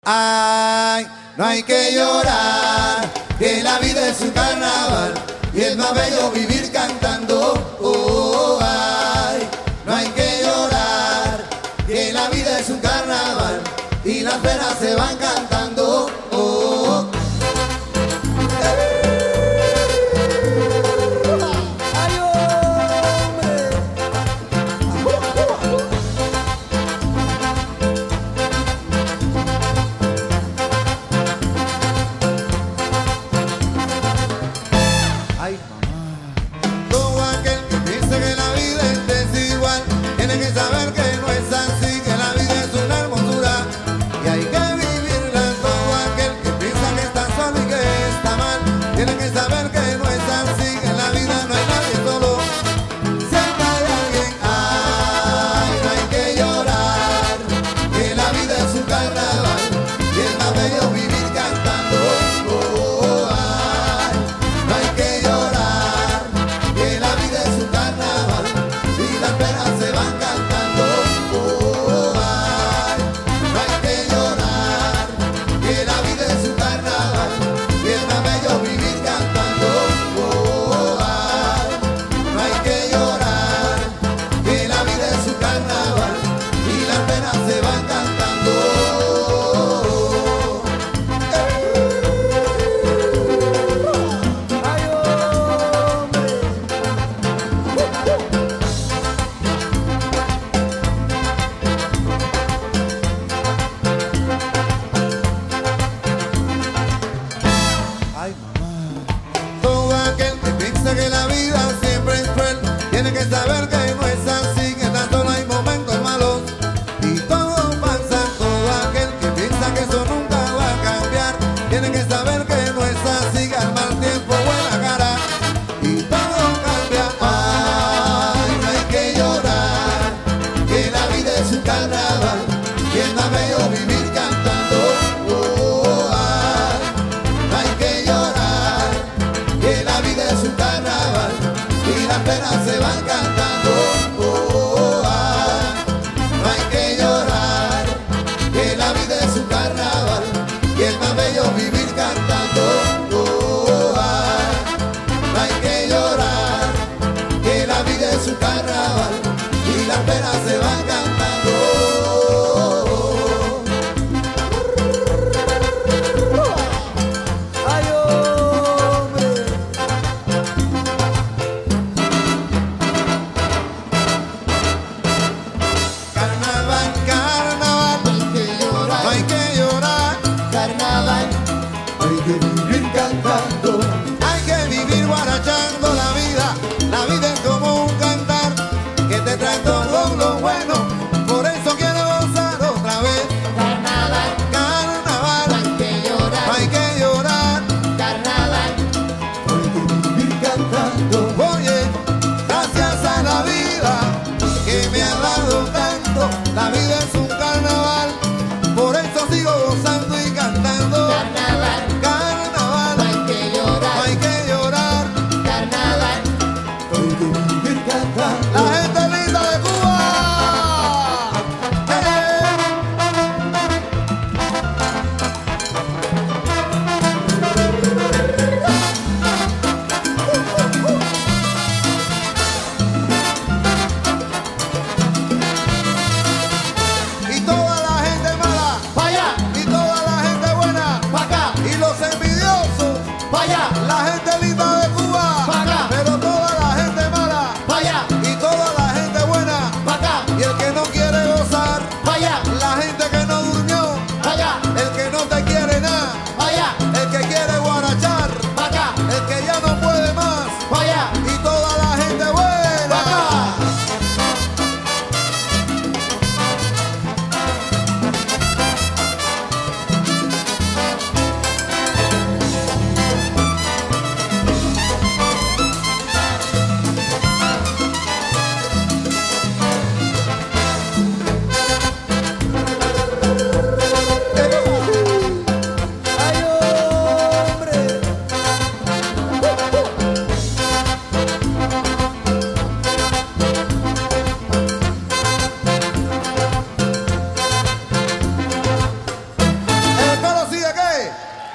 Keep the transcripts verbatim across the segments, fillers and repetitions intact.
Ay, no hay que llorar, que la vida es un carnaval y es más bello vivir cantando. Oh, ay, no hay que llorar, que la vida es un carnaval y las penas se van cantando. Oh, que la vida siempre es cruel, tiene que saber que no es así, que tan solo hay momentos malos y todo pasa. Todo aquel que piensa que eso nunca va a cambiar, tiene que saber que no es así, que al mal tiempo buena cara y todo cambia. Ay, no hay que llorar, que la vida es un carnaval y es más bello vivir cantando. Oh, ay, no hay que llorar, que la vida es un carnaval y las penas se van cantando. Oh, ay, no hay que llorar, que la vida es un carnaval y es más bello vivir cantando. Oh, ay, no hay que llorar, que la vida es un carnaval y las penas se van cantando. Vivir cantando, hay que vivir guarachando la vida. La vida es como un cantar que te trae todo lo bueno. Por eso quiero gozar otra vez. Carnaval, carnaval, no hay que llorar, no hay que llorar. Carnaval, hay que vivir cantando. Oye, gracias a la vida que me ha dado tanto. La vida es un carnaval, por eso sigo gozando y cantando. Carnaval, la gente linda de Cuba. ¡Eh! Y toda la gente mala, ¡vaya! y toda la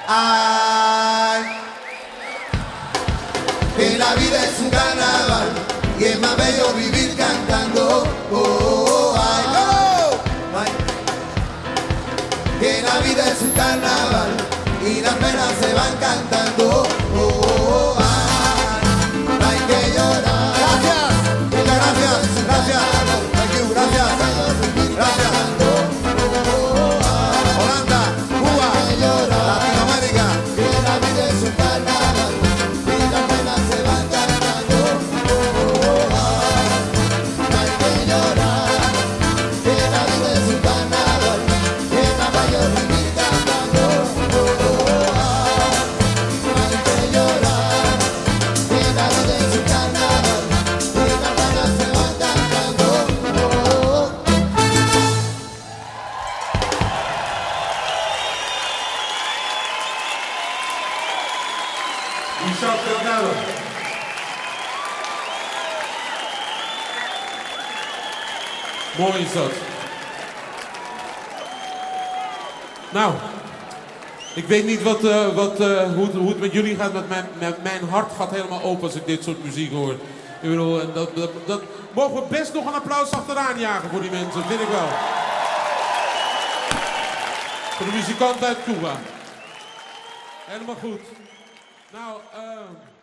Ay, que la vida es un carnaval y es más bello vivir cantando. Oh, oh, ay, oh, ay. Que la vida es un carnaval y las penas se van cantando. Oh, oh, ay, no hay que llorar. Gracias, muchas gracias, gracias. Thank you, gracias, gracias. Holanda, Cuba, Latinoamérica. Que la vida es un carnaval y las penas se van cantando. No hay que llorar. Que la vida es un carnaval y es más bello vivir cantando. No hay que llorar. Que la vida es un carnaval y las penas se van cantando. Isaac Delgado. Mooi is dat. Nou, ik weet niet wat, uh, wat, uh, hoe, het, hoe het met jullie gaat, met mijn, met mijn hart gaat helemaal open als ik dit soort muziek hoor. Ik bedoel, en dat, dat, dat mogen we best nog een applaus achteraan jagen voor die mensen, vind ik wel. Voor de muzikanten uit Cuba. Helemaal goed. Nou, uh,